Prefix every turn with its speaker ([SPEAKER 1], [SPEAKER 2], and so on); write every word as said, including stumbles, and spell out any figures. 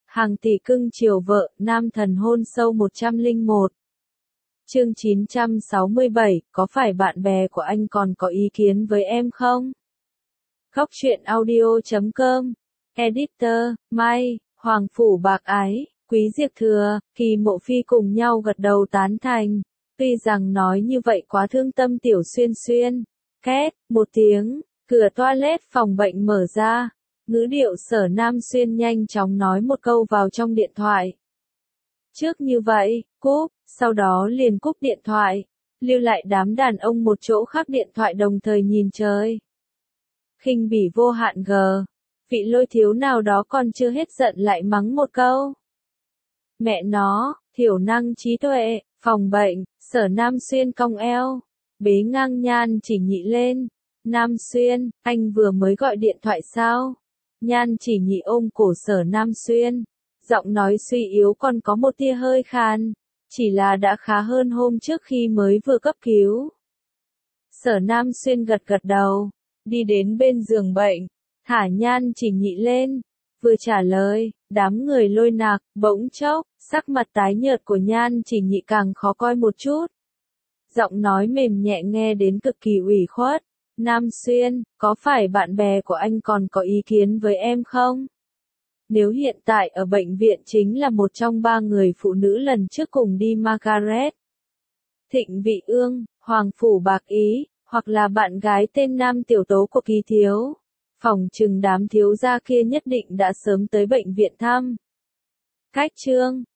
[SPEAKER 1] Hàng tỷ cưng chiều vợ, nam thần hôn sâu một trăm lẻ một. Chương chín trăm sáu mươi bảy, có phải bạn bè của anh còn có ý kiến với em không? Góc truyện audio chấm com. Editor, Mai, Hoàng Phủ Bạc Ái, Quý Diệp Thừa, Kỳ Mộ Phi cùng nhau gật đầu tán thành. Tuy rằng nói như vậy quá thương tâm Tiểu Xuyên Xuyên. Két, một tiếng, cửa toilet phòng bệnh mở ra. Ngữ điệu Sở Nam Xuyên nhanh chóng nói một câu vào trong điện thoại. Trước như vậy, cúp, sau đó liền cúp điện thoại, lưu lại đám đàn ông một chỗ khác điện thoại đồng thời nhìn trời. Khinh bỉ vô hạn g, vị Lôi thiếu nào đó còn chưa hết giận lại mắng một câu. Mẹ nó, thiểu năng trí tuệ, phòng bệnh, Sở Nam Xuyên cong eo, bế ngang Nhan Chỉ Nhị lên. Nam Xuyên, anh vừa mới gọi điện thoại sao? Nhan Chỉ Nhị ôm cổ Sở Nam Xuyên, giọng nói suy yếu còn có một tia hơi khàn, chỉ là đã khá hơn hôm trước khi mới vừa cấp cứu. Sở Nam Xuyên gật gật đầu, đi đến bên giường bệnh, thả Nhan Chỉ Nhị lên, vừa trả lời, đám người Lôi nạc, bỗng chốc, sắc mặt tái nhợt của Nhan Chỉ Nhị càng khó coi một chút. Giọng nói mềm nhẹ nghe đến cực kỳ ủy khuất. Nam Xuyên, có phải bạn bè của anh còn có ý kiến với em không? Nếu hiện tại ở bệnh viện chính là một trong ba người phụ nữ lần trước cùng đi Margaret, Thịnh Vị Ương, Hoàng Phủ Bạc Ý, hoặc là bạn gái tên Nam Tiểu Tố của Kỳ Thiếu, phỏng chừng đám thiếu gia kia nhất định đã sớm tới bệnh viện thăm. Cách chương,